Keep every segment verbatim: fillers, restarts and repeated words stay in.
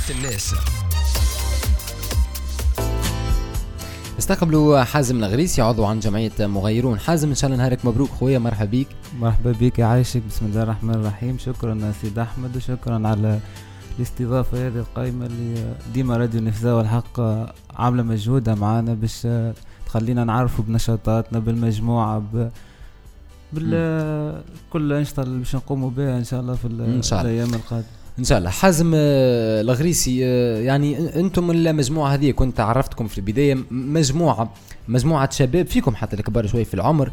حدث الناس. استقبلوا حازم الغريسي عضو عن جمعية مغيرون. حازم إن شاء الله نهارك مبروك خويا، مرحبا بيك. مرحبا بيك يا عايشك. بسم الله الرحمن الرحيم. شكرا سيد أحمد وشكرا على الاستضافة هذه القائمة اللي ديما راديو نفزاوة الحق عاملة مجهودها معانا باش تخلينا نعرفوا بنشاطاتنا بالمجموعة ب... بال كل أنشطة اللي باش نقوموا بها إن شاء الله في الأيام القادمة إن شاء الله. حازم الغريسي، يعني أنتم المجموعة هذه كنت عرفتكم في البداية مجموعة مجموعة شباب فيكم حتى الكبار شوي في العمر،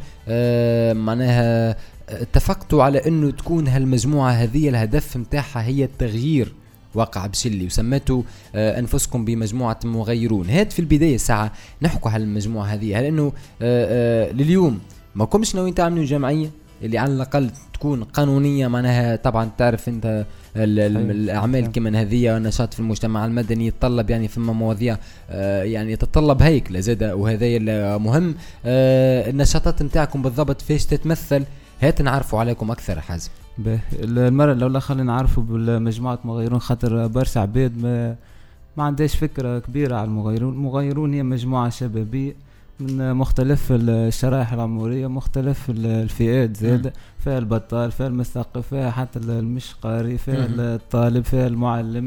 معناها اتفقتوا على أنه تكون هالمجموعة هذه الهدف متاعها هي التغيير واقع بشلي، وسميتوا أنفسكم بمجموعة مغيرون. هات في البداية ساعة نحكوا على المجموعة هذه، هل أنه لليوم ما كنتش ناويين تعملوا جمعية اللي على الأقل تكون قانونية؟ معناها طبعا تعرف أنت الأعمال كمان هذه والنشاط في المجتمع المدني يتطلب يعني ثم مواضيع يعني تتطلب هيكلة زادة، وهذا مهم. النشاطات متاعكم بالضبط فيش تتمثل؟ هات نعرفوا عليكم أكثر حازم. المرة الأولى خلينا نعرفوا بالمجموعة مغيرون، خاطر برشا عباد ما ما عندهاش فكرة كبيرة على المغيرون. المغيرون هي مجموعة شبابية من مختلف الشرائح العمرية، مختلف الفئات زادة، فيها البطال، فيها المثقف، فيها حتى المش قاري، فيها الطالب، فيها المعلم،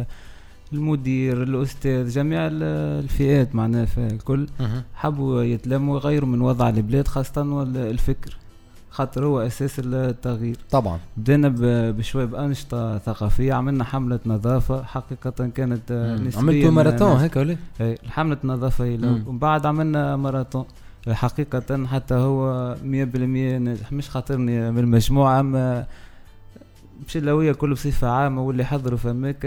المدير، الأستاذ، جميع الفئات معناها فيها الكل. حبوا يتلموا ويغيروا من وضع البلاد، خاصة الفكر خاطر هو أساس التغيير. طبعا بدينا بشوي بأنشطة ثقافية، عملنا حملة نظافة حقيقة كانت نسبيا. عملتوا ماراثون هيك ولا؟ الحملة النظافة هي، ومن بعد عملنا ماراثون حقيقة حتى هو مية بالمية ناجح، مش خاطرني من المجموعة أما بشلوية كله بصفة عامة، واللي حضروا فماك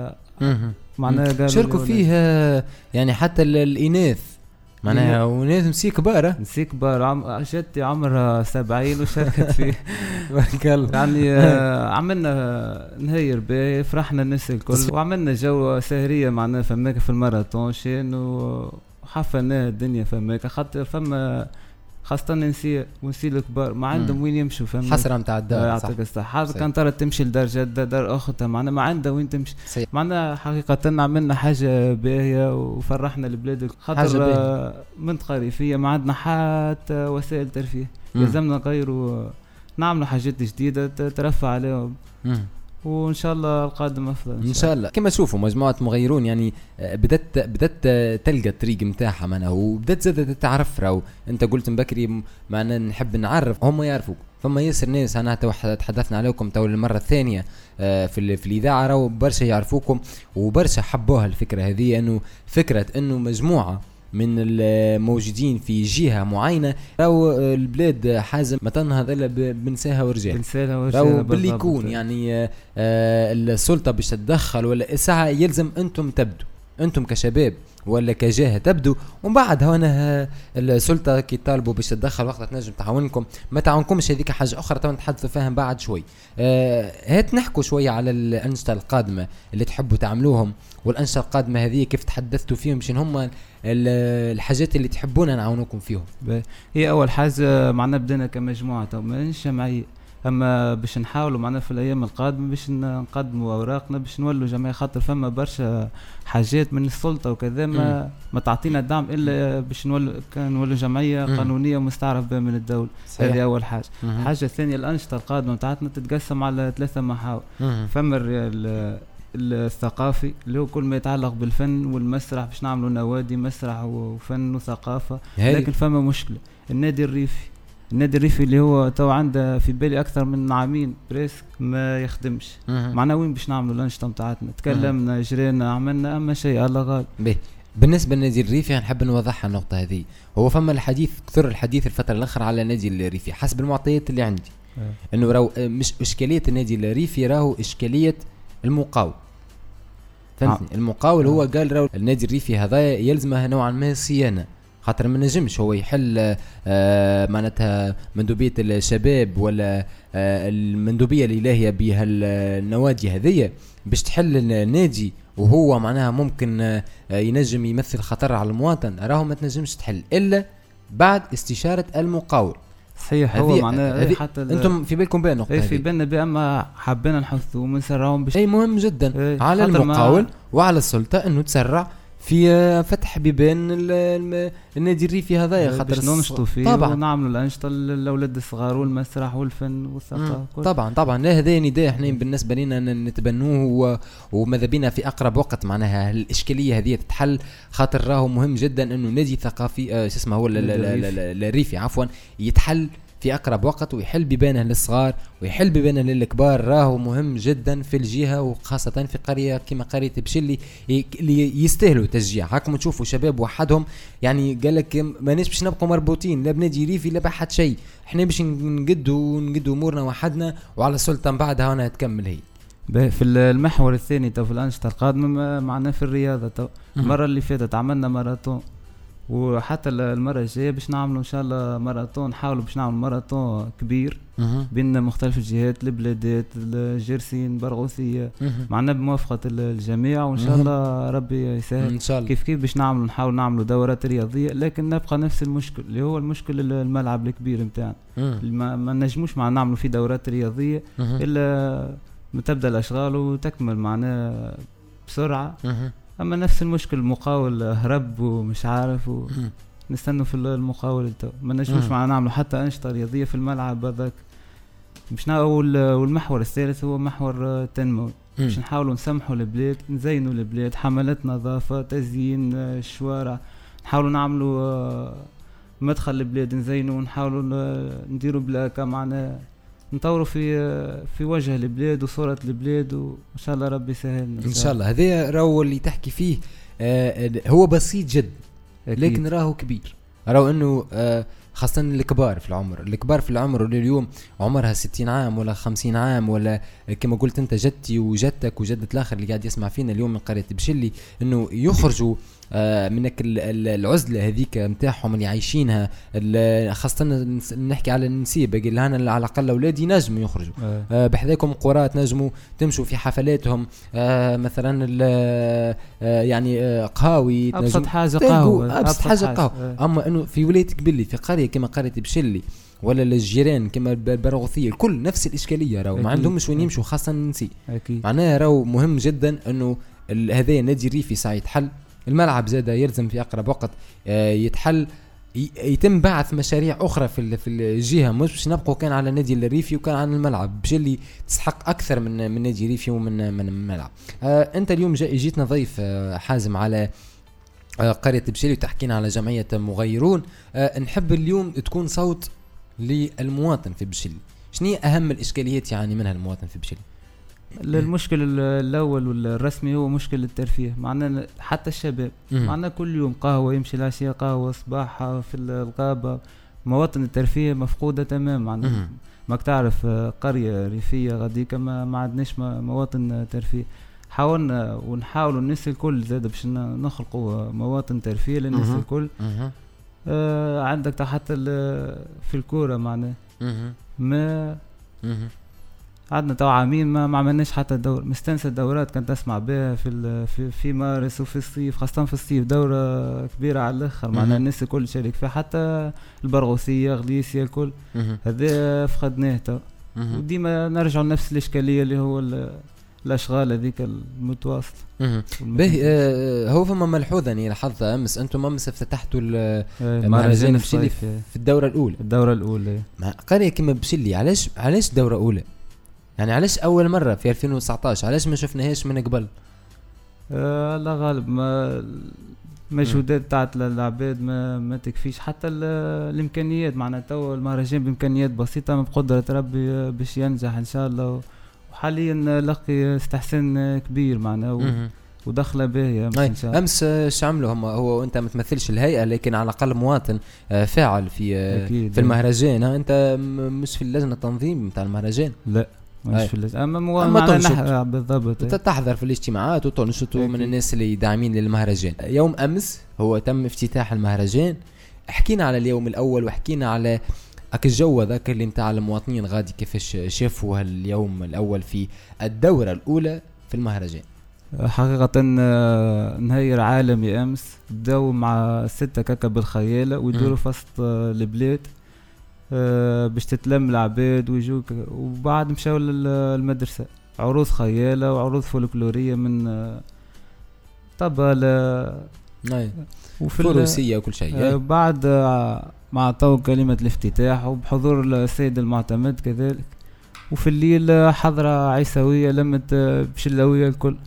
معناها شاركوا فيها يعني حتى الإناث معناها وناس نسي كبار نسي كبار عم... جدتي عمرها سبعين وشاركت فيه بارك الله. يعني آه عملنا نهير به، فرحنا الناس الكل، وعملنا جو سهرية معناها فماك في الماراثون شين وحفلنا الدنيا فماك، خاطر فما خاصة نسي ونسي الكبار ما عندهم وين يمشوا، فما حسرة متاع الدار. يعطيك الصحة. كان ترى تمشي لدار جدة دار أختها معنا ما عندها وين تمشي معنا. حقيقة عملنا حاجة باهية وفرحنا البلاد، خاطر منطقة ريفية ما عندنا حتى وسائل ترفيه، لازمنا نغيروا نعملوا حاجات جديدة ترفع عليهم، وإن شاء الله القادم أفضل إن شاء الله. كما تشوفوا مجموعة مغيرون يعني بدأت بدأت تلقى الطريق متاعها معنا، وبدأت زادة تتعرف. راو أنت قلت مبكري معنا نحب نعرف هم يعرفوك، فما ياسر ناس أنا تحدثنا عليكم تو المرة الثانية في في الإذاعة، راو برشا يعرفوكم وبرشا حبوها الفكرة هذه، إنه فكرة إنه مجموعة من الموجودين في جهة معينة راو البلاد حازم ما تنهض إلا بنساها ورجال، راو باللي يكون يعني آه السلطة باش تتدخل ولا الساعة يلزم أنتم تبدو، أنتم كشباب ولا كجهة تبدو، ومن بعد هنا السلطة كي طالبوا باش تتدخل وقت تنجم تعاونكم ما تعاونكمش. هذيك حاجة أخرى تو نتحدثوا فيها بعد شوي. آه هات نحكوا شوية على الأنشطة القادمة اللي تحبوا تعملوهم، والأنشطة القادمة هذه كيف تحدثتوا فيهم، شنو هم الحاجات اللي تحبونا نعاونكم فيهم؟ هي أول حاجة معنا بدنا كمجموعة مش جمعية، أما باش نحاولوا معنا في الأيام القادمة باش نقدموا أوراقنا باش نولوا جمعية، خاطر فما برشا حاجات من السلطة وكذا ما, ما تعطينا دعم إلا باش نولوا كان نولوا جمعية قانونية مستعرف بها من الدولة. هذه أول حاجة. مم. حاجة ثانية الأنشطة القادمة بتاعتنا تتقسم على ثلاثة محاور. فما الثقافي اللي هو كل ما يتعلق بالفن والمسرح، باش نعملوا نوادي مسرح وفن وثقافة. لكن فما مشكلة النادي الريفي، النادي الريفي اللي هو تو عنده في بالي أكثر من عامين بريسك ما يخدمش. معنا وين باش نعملوا الأنشطة متاعتنا؟ تكلمنا جرينا عملنا أما شيء الله غالب. به بالنسبة للنادي الريفي نحب نوضحها النقطة هذه. هو فما الحديث كثر الحديث الفترة الأخرى على النادي الريفي حسب المعطيات اللي عندي إنه راهو مش إشكالية النادي الريفي، راهو إشكالية المقاول. فهمتني؟ المقاول هو قال راهو النادي الريفي هذا يلزمه نوعا ما صيانة، خاطر ما نجمش هو يحل آه معناتها مندوبية الشباب ولا آه المندوبية الإلهية بها النوادي هذية باش تحل النادي وهو معناها ممكن آه ينجم يمثل خطر على المواطن. راهو ما تنجمش تحل إلا بعد استشارة المقاول. صحيح. هو معناه حتى انتم في بالكم بين نقطه في بالنا باما حبينا نحثوا ونسرعهم باش اي مهم جدا على المقاول وعلى السلطه انه تسرع في فتح بيبان النادي الريفي هذايا خاطر ننشطوا فيه طبعا ونعملوا الانشطه للاولاد الصغار والمسرح والفن والثقافه. طبعا طبعا لا هذا نداء احنا بالنسبه لنا نتبنوه وماذا بينا في اقرب وقت معناها الاشكاليه هذه تتحل خاطر راهو مهم جدا انه نادي ثقافي آه شو اسمه هو الريفي عفوا يتحل في أقرب وقت ويحل ببانه للصغار ويحل ببانه للكبار. راهو مهم جدا في الجهة وخاصة في قرية كما قرية بشلي اللي يستاهلوا تشجيع. هاكم تشوفوا شباب وحدهم يعني قال لك ما ناس باش نبقوا مربوطين لا بنادي ريفي لا بحد شيء، احنا باش نقدوا نقدوا امورنا وحدنا وعلى السلطة من بعدها هنا تكمل هي. في المحور الثاني تو في الأنشطة القادمة معنا في الرياضة تو المرة اللي فاتت عملنا ماراثون وحتى المرة الجاية باش نعملوا إن شاء الله ماراثون، نحاولوا باش نعمل ماراثون كبير بين مختلف الجهات البلادات الجرسين برغوثية معنا بموافقة الجميع وإن شاء الله ربي يسهل إن شاء الله. كيف كيف باش نعملوا نحاول نعملوا دورات رياضية لكن نبقى نفس المشكل اللي هو المشكل الملعب الكبير متاعنا ما, ما نجموش مع نعملوا فيه دورات رياضية إلا تبدأ الأشغال وتكمل معنا بسرعة. أما نفس المشكل المقاول هرب ومش عارف ونستنوا في المقاول تو ما نجموش معنا نعملوا حتى أنشطة رياضية في الملعب هذاك. باش نقول والمحور الثالث هو محور تنموي باش نحاولوا نسمحوا البلاد نزينوا البلاد حملات نظافة تزيين الشوارع نحاولوا نعملوا مدخل البلاد نزينوا ونحاولوا نديروا بلاكة معنا نطوروا في في وجه البلاد وصورة البلاد وإن شاء الله ربي يسهل إن شاء الله. هذا راهو اللي تحكي فيه آه هو بسيط جد لكن راهو كبير. راهو إنه آه خاصة الكبار في العمر الكبار في العمر اللي اليوم عمرها ستين عام ولا خمسين عام ولا كما قلت أنت جدتي وجدتك وجدة الآخر اللي قاعد يسمع فينا اليوم من قرية بشلي إنه يخرجوا آه منك العزلة هذيك متاعهم اللي عايشينها خاصة نحكي على النسيب قال أنا على الأقل أولادي نجموا يخرجوا آه بحذاكم قرات نجموا تمشوا في حفلاتهم آه مثلا آه يعني آه قهاوي أبسط حاجة قهوة أبسط حاجة قهوة. أما إنه في ولاية قبلي في قرية كما قرية بشلي ولا الجيران كما البرغوثية الكل نفس الإشكالية راهو ما عندهمش وين يمشوا خاصة النسي معناها راهو مهم جدا إنه هذا نادي الريفي ساعة حل الملعب زاده يلزم في أقرب وقت يتحل يتم بعث مشاريع أخرى في في الجهة مش باش نبقوا كان على نادي الريفي وكان على الملعب بشلي تسحق أكثر من من نادي الريفي ومن من الملعب. آه أنت اليوم جيتنا ضيف آه حازم على آه قرية بشلي وتحكينا على جمعية مغيرون. آه نحب اليوم تكون صوت للمواطن في بشلي. شنو هي أهم الإشكاليات يعني منها المواطن في بشلي؟ المشكل الأول والرسمي هو مشكل الترفيه معنا حتى الشباب معنا كل يوم قهوة يمشي العشية قهوة صباح في الغابة مواطن الترفيه مفقودة تمام معنا ما تعرف قرية ريفية غاديك ما ما عندناش مواطن ترفيه. حاولنا ونحاولوا الناس الكل زاد باش نخلقوا مواطن ترفيه للناس الكل. آه عندك حتى في الكورة معنا ما عندنا تو عامين ما, ما عملناش حتى دور مستنسى الدورات كانت تسمع بها في في في مارس وفي الصيف خاصة في الصيف دورة كبيرة على الآخر معنا الناس الكل شارك فيها حتى البرغوثية غليسية الكل هذا فقدناه تو وديما نرجع لنفس الإشكالية اللي هو الأشغال هذيك المتواصلة. به آه هو فما ملحوظة يعني لاحظتها أمس أنتم أمس افتتحتوا المهرجان بشلي في الدورة الأولى الدورة الأولى ما قرية كما بشلي علاش علاش دورة أولى يعني علاش أول مرة في ألفين وتسعطاش علاش ما شفناهاش من قبل؟ آه لا غالب ما مجهودات تاعت العباد ما ما تكفيش حتى الإمكانيات معنا تو المهرجان بإمكانيات بسيطة من بقدرة ربي باش ينجح إن شاء الله وحاليا لقي استحسان كبير معنا ودخله باهية أمس شعملوا هم هو أنت متمثلش الهيئة لكن على الأقل مواطن فاعل في في المهرجان. أنت مش في اللجنة التنظيم بتاع المهرجان؟ لا مش في اللجنة أما مواطن بالضبط تحضر في الاجتماعات وتنشطوا من الناس اللي داعمين للمهرجان. يوم أمس هو تم افتتاح المهرجان. حكينا على اليوم الأول وحكينا على أك الجو ذاك اللي متاع المواطنين غادي كيفاش شافوا اليوم الأول في الدورة الأولى في المهرجان. حقيقة نهير عالمي أمس بدأوا مع ستة كاكا بالخيالة ويدوروا فسط البلاد آه باش تتلم العباد ويجوك. وبعد مشاو للمدرسة عروض خيالة وعروض فولكلورية من آه طبلة وفي الفروسية وكل شيء. آه بعد آه مع طو كلمة الافتتاح وبحضور السيد المعتمد كذلك. وفي الليل حضرة عيسوية لمت بشلوية الكل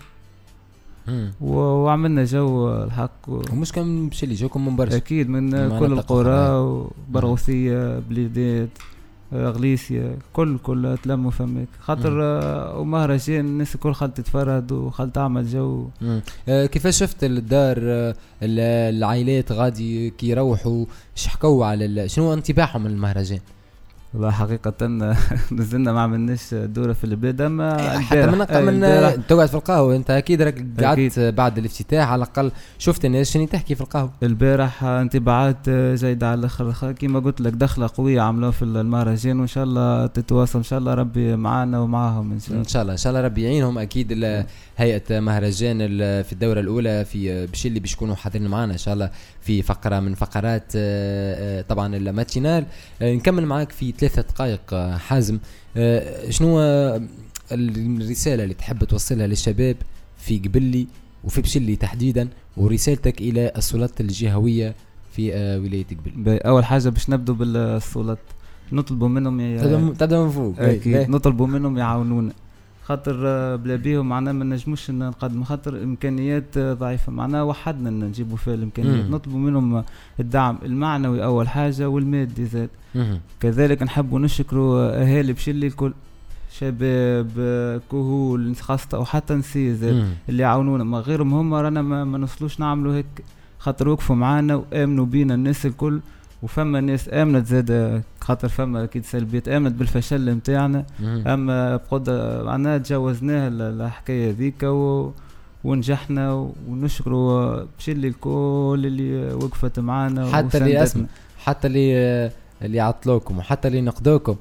وعملنا جو الحق و... ومش كان بشلي جوكم من برشا أكيد من كل القرى وبرغوثية بليدات غليسيا كل كل تلموا فمك خاطر ومهرجان الناس الكل خلت تتفرد وخلت تعمل جو. آه كيفاش شفت الدار آه العائلات غادي كي يروحوا شحكوا على شنو انطباعهم من المهرجان؟ والله حقيقة نزلنا ما عملناش دورة في البلاد أما حتى من من تقعد في القهوة أنت أكيد راك قعدت بعد الافتتاح على الأقل شفت الناس شنو تحكي في القهوة. البارح انطباعات جيدة على الآخر كما قلت لك دخلة قوية عملوها في المهرجان وإن شاء الله تتواصل إن شاء الله ربي معانا ومعاهم إن شاء الله. إن شاء الله إن شاء الله ربي يعينهم أكيد. هيئة مهرجان في الدورة الأولى في بشلي باش يكونوا حاضرين معنا إن شاء الله في فقرة من فقرات طبعا الماتينال. نكمل معاك في ثلاثة دقائق حازم. شنو الرسالة اللي تحب توصلها للشباب في قبلي وفي بشلي تحديدا ورسالتك إلى السلطات الجهوية في ولاية قبلي؟ أول حاجة باش نبدو بالسلطات نطلبوا منهم ي... تبدأ من فوق. أكيد نطلبوا منهم يعاونونا خاطر بلا بيهم معنا ما نجموش نقدم خاطر إمكانيات ضعيفة معنا وحدنا نجيبوا فيها الإمكانيات. نطلبوا منهم الدعم المعنوي أول حاجة والمادي زاد. كذلك نحبوا نشكروا أهالي بشلي الكل شباب كهول خاصة وحتى نسي زاد اللي يعاونونا ما غيرهم هم رانا ما, ما نوصلوش نعملوا هيك خاطر وقفوا معنا وآمنوا بينا الناس الكل. وفما ناس آمنت زاد خاطر فما أكيد سلبيات آمنت بالفشل متاعنا أما بقد معنا تجاوزناها الحكاية ذيك و... ونجحنا ونشكروا بشلي الكل اللي وقفت معنا حتى اللي اسم حتى اللي اللي عطلوكم وحتى اللي نقدوكم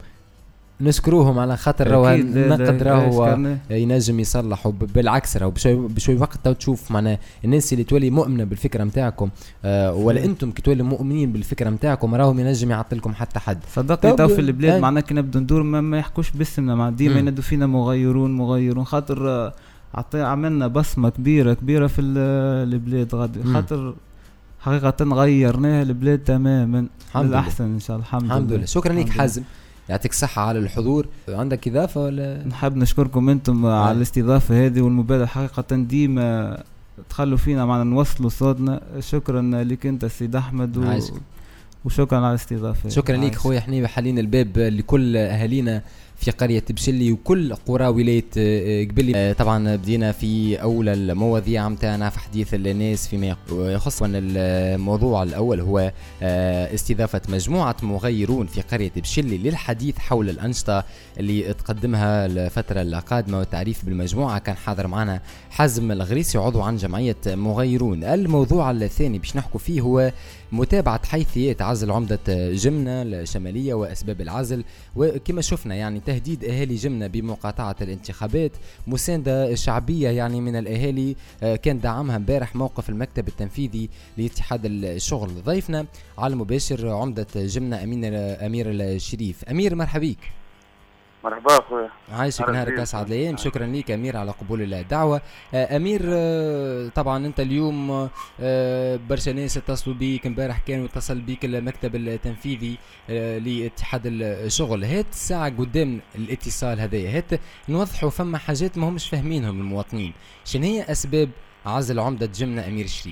نشكروهم على خاطر راهو النقد راهو ينجم يصلحوا بالعكس راهو بشوي بشوي وقت تشوف معنا الناس اللي تولي مؤمنه بالفكره نتاعكم آه ولا انتم كي تولي مؤمنين بالفكره نتاعكم راهو ينجم يعطلكم حتى حد. صدقني تو في البلاد معنا كي نبدو ندور ما, ما يحكوش باسمنا مع ديما ينادوا فينا مغيرون مغيرون خاطر آه عملنا بصمه كبيره كبيره في البلاد غادي خاطر حقيقه غيرناها البلاد تماما للأحسن ان شاء الله. الحمد, الحمد لله. شكرا لك حازم يعطيك الصحة على الحضور. عندك إضافة ولا؟ نحب نشكركم أنتم آه. على الاستضافة هذه والمبادرة حقيقة ديما تخلوا فينا معنا نوصلوا صوتنا. شكرا لك أنت السيد أحمد و... وشكرا على الاستضافة. شكرا لك خويا حنيبة حالين الباب لكل أهالينا في قرية بشلي وكل قرى ولاية قبلي. طبعا بدينا في أول المواضيع متاعنا في حديث الناس فيما يخص الموضوع الأول هو استضافة مجموعة مغيرون في قرية بشلي للحديث حول الأنشطة اللي تقدمها الفترة القادمة والتعريف بالمجموعة. كان حاضر معنا حازم الغريسي عضو عن جمعية مغيرون. الموضوع الثاني باش نحكوا فيه هو متابعة حيثيات عزل عمدة جمنة الشمالية وأسباب العزل وكما شفنا يعني تهديد أهالي جمنة بمقاطعة الانتخابات. مساندة شعبية يعني من الأهالي كان دعمها امبارح موقف المكتب التنفيذي لاتحاد الشغل. ضيفنا على المباشر عمدة جمنة أمين أمير الشريف. أمير مرحبا بك. مرحبا اخويا عايشك نهارك اسعد الايام. شكرا لك امير على قبول الدعوه. امير طبعا انت اليوم برشا ناس اتصلوا بيك امبارح كانوا اتصل بيك المكتب التنفيذي لاتحاد الشغل. هات الساعه قدام الاتصال هذايا هات نوضحوا فما حاجات ما همش فاهمينهم المواطنين. شنو هي اسباب عزل عمده جمنة امير الشريف؟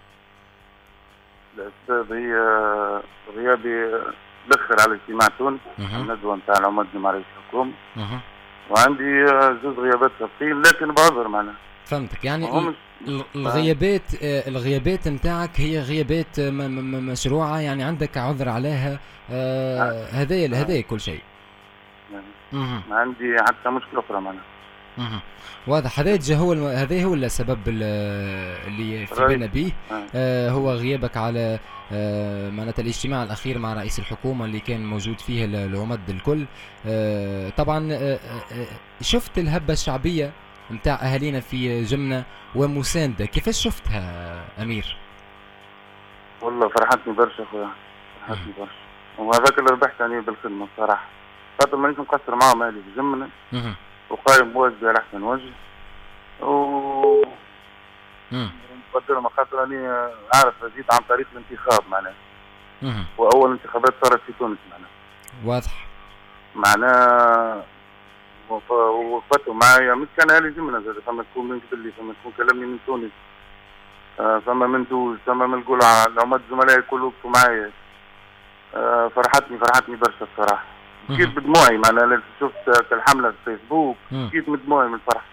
الاسباب هي غيابي بخر على اجتماع تونس الندوه نتاع العمد مع رئيس الحكومه وعندي زوج غيابات سابقين لكن بعذر معنا. فهمتك يعني الغيابات الغيابات نتاعك هي غيابات مشروعه يعني عندك عذر عليها هذايا آه هذايا كل شيء. ما عندي حتى مشكله اخرى معنا. واضح. هذا هو الم... هذا هو السبب اللي في بالنا به آه هو غيابك على آه معناتها الاجتماع الأخير مع رئيس الحكومة اللي كان موجود فيه العمد الكل. آه طبعا آه آه شفت الهبة الشعبية متاع أهالينا في جمنة ومساندة كيفاش شفتها أمير؟ والله فرحتني برشا أخويا فرحتني برشا وهذاك اللي ربحت يعني بالخدمة بصراحة، خاطر مانيش مقصر معاهم مالي في جمنا وقايم بواجبي على أحسن وجه و نقدرهم خاطر راني عارف جيت عن طريق الانتخاب معناها، وأول انتخابات صارت في تونس معناها واضح معناها، ووقفتوا معايا مش كان أهلي جمنا زاد، فما تكون من قبلي، فما تكون كلمني من تونس، فما من دوز، فما من القلعة، العماد زملائي كل وقفوا معايا. أه فرحتني فرحتني برشا الصراحة، بكيت بدموعي معناها شفت الحملة في الفيسبوك بكيت بدموعي من الفرح.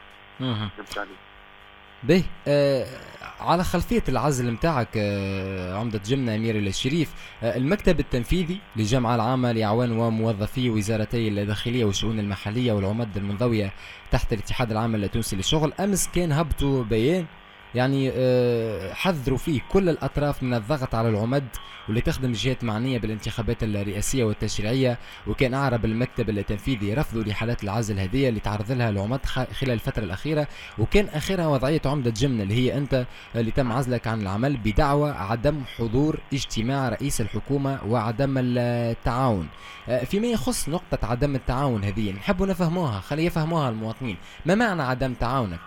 باهي آه على خلفية العزل متاعك آه عمدة جمنة أمير الشريف، آه المكتب التنفيذي للجامعة العامة لأعوان وموظفي وزارتي الداخلية والشؤون المحلية والعمد المنضوية تحت الاتحاد العام التونسي للشغل أمس كان هبطوا بيان يعني أه حذروا فيه كل الأطراف من الضغط على العمد واللي تخدم الجهات معنية بالانتخابات الرئاسية والتشريعية، وكان أعرب المكتب التنفيذي رفضوا لحالات العزل هذه اللي تعرض لها العمد خلال الفترة الأخيرة، وكان آخرها وضعية عمدة جمنة اللي هي أنت اللي تم عزلك عن العمل بدعوى عدم حضور اجتماع رئيس الحكومة وعدم التعاون. أه فيما يخص نقطة عدم التعاون هذه نحب نفهموها، خلي يفهموها المواطنين، ما معنى عدم تعاونك؟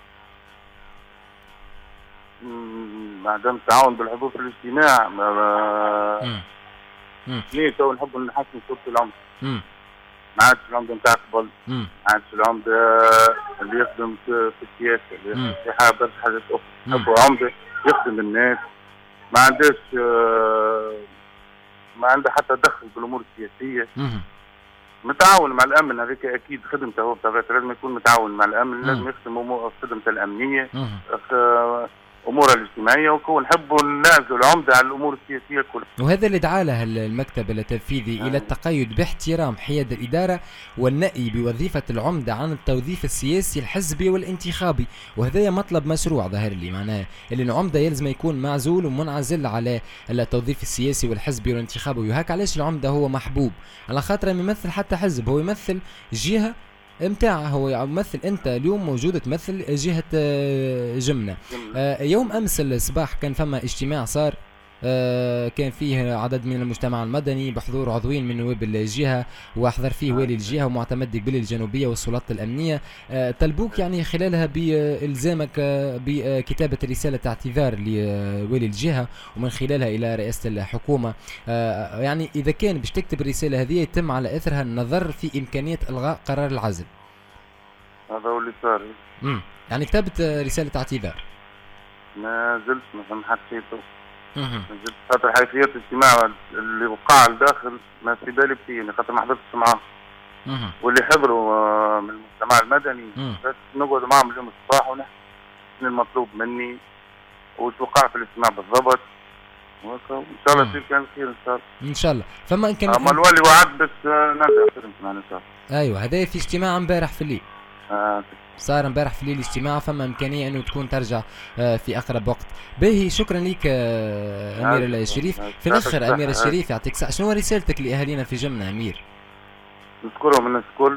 عدم التعاون بالحضور في الاجتماع ما ليه تو نحب نحسن صورة العمدة، ما عادش العمدة نتاع قبل، ما عادش العمدة اللي يخدم في السياسة اللي في حاجة برشا حاجات أخرى، نحبوا عمدة يخدم الناس، ما عندهاش ما عنده حتى دخل بالأمور السياسية، متعاون مع الأمن، هذيك أكيد خدمته هو بطبيعة لازم يكون متعاون مع الأمن، لازم يخدم أمور خدمته الأمنية امورها الاجتماعيه، وكون نحبوا ننازلوا العمده على الامور السياسيه كلها. وهذا اللي دعا له المكتب التنفيذي آه. الى التقيد باحترام حياد الاداره والنأي بوظيفه العمده عن التوظيف السياسي الحزبي والانتخابي، وهذا مطلب مشروع ظاهر لي معناه اللي العمده يلزم يكون معزول ومنعزل على التوظيف السياسي والحزبي والانتخابي، وهيك علاش العمده هو محبوب على خاطر ما يمثل حتى حزب، هو يمثل جهه امتاع، هو يمثل انت اليوم موجود تمثل جهة جمنة. يوم امس الصباح كان فما اجتماع صار كان فيه عدد من المجتمع المدني بحضور عضوين من نواب الجهة، وأحضر فيه والي الجهة ومعتمد قبلي الجنوبية والسلطات الأمنية، طلبوك يعني خلالها بإلزامك بكتابة رسالة اعتذار لوالي الجهة ومن خلالها إلى رئاسة الحكومة، يعني إذا كان باش تكتب الرسالة هذه يتم على أثرها النظر في إمكانية إلغاء قرار العزل. هذا هو اللي صار. امم يعني كتبت رسالة اعتذار؟ ما زلت ما فهمت شيء. خاطر حيثيات الاجتماع اللي وقع الداخل ما في بالي فيه، خاطر ما حضرتش معاهم واللي حضروا من المجتمع المدني بس نقعد معهم اليوم الصباح ونحكي شنو المطلوب مني وتوقع في الاجتماع بالضبط، وان شاء الله يصير كان خير ان شاء الله. ان شاء الله. فما ان كان اما الوالي وعد بس نرجع خير ان شاء الله. ايوه هذا في اجتماع امبارح في الليل. آه. صار امبارح في الليل اجتماع، فما امكانيه انه تكون ترجع في اقرب وقت. باهي شكرا لك امير الشريف. في الاخر امير الشريف يعطيك الصحه، شنو رسالتك لاهالينا في جمنة امير؟ نشكرهم الناس الكل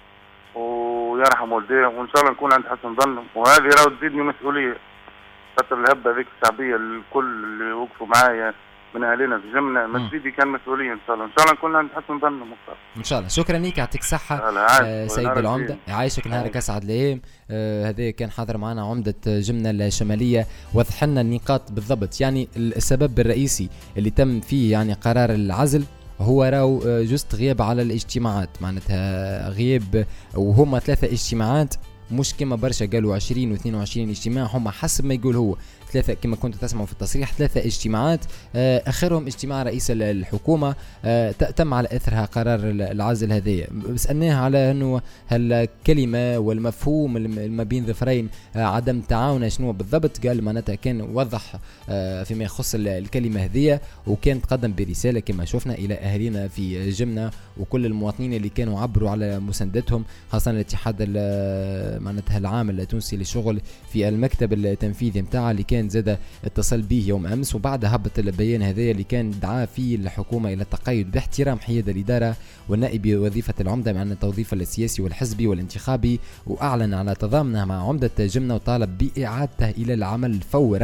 ويرحم والديهم وان شاء الله نكون عند حسن ظنهم، وهذه راهو تزيدني مسؤوليه خاطر الهبه هذيك الشعبيه الكل اللي وقفوا معايا من اهالينا في جمنة مسجدي كان مسؤوليه ان شاء الله، ان شاء الله نكون عند حسن ظنهم ان شاء الله. شكرا لك يعطيك الصحه آه سيد العمده، يعيشك نهارك اسعد الايام. آه هذا كان حاضر معنا عمده جمنة الشماليه، وضح لنا النقاط بالضبط، يعني السبب الرئيسي اللي تم فيه يعني قرار العزل هو راو جست غياب على الاجتماعات، معناتها غياب وهما ثلاثه اجتماعات مش كما برشا قالوا عشرين واثنين وعشرين اجتماع، هم حسب ما يقول هو ثلاثة كما كنتوا تسمعوا في التصريح، ثلاثة اجتماعات اخرهم اجتماع رئيس الحكومة تم على اثرها قرار العزل هذايا. سألناه على انه هالكلمة والمفهوم ما بين ظفرين عدم تعاون شنو بالضبط، قال معناتها كان وضح فيما يخص الكلمة هذيا، وكان تقدم برسالة كما شفنا الى اهالينا في جمنة وكل المواطنين اللي كانوا عبروا على مساندتهم، خاصة الاتحاد معناتها العام التونسي للشغل في المكتب التنفيذي متاعه اللي كان زاد اتصل به يوم امس، وبعد هبط البيان هذا اللي كان دعا فيه الحكومه الى التقيد باحترام حياد الاداره والنائب بوظيفه العمده مع التوظيف السياسي والحزبي والانتخابي، واعلن على تضامنه مع عمده جمنة وطالب باعادته الى العمل فورا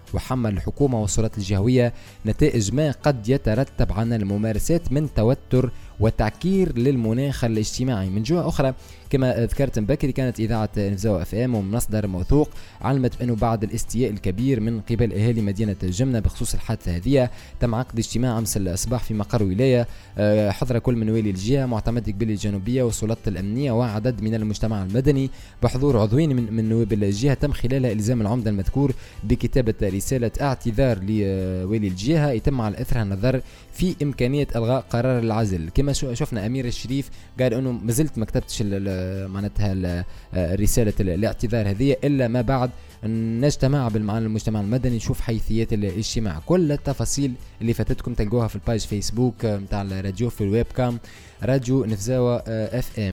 وحمل الحكومة والسلطات الجهوية نتائج ما قد يترتب عنها الممارسات من توتر وتعكير للمناخ الاجتماعي. من جهة أخرى كما ذكرت بكري كانت إذاعة نفزاوة اف ام ومن مصدر موثوق علمت بأنه بعد الاستياء الكبير من قبل أهالي مدينة الجمنة بخصوص الحادثة هذه تم عقد اجتماع أمس الصباح في مقر ولاية حضر كل من والي الجهة معتمد قبيلة الجنوبية والسلطات الأمنية وعدد من المجتمع المدني بحضور عضوين من, من نواب الجهة. تم خلالها إلزام العمدة المذكور بكتابة رسالة اعتذار لوالي الجهة يتم على أثرها النظر في إمكانية إلغاء قرار العزل. كما شفنا أمير الشريف قال أنه مازلت ما كتبتش معناتها رسالة الاعتذار هذه إلا ما بعد نجتمع بالمعنى المجتمع المدني نشوف حيثيات الاجتماع. كل التفاصيل اللي فاتتكم تلقوها في الباج فيسبوك متاع الراديو في الويب كام راديو نفزاوة اف ام.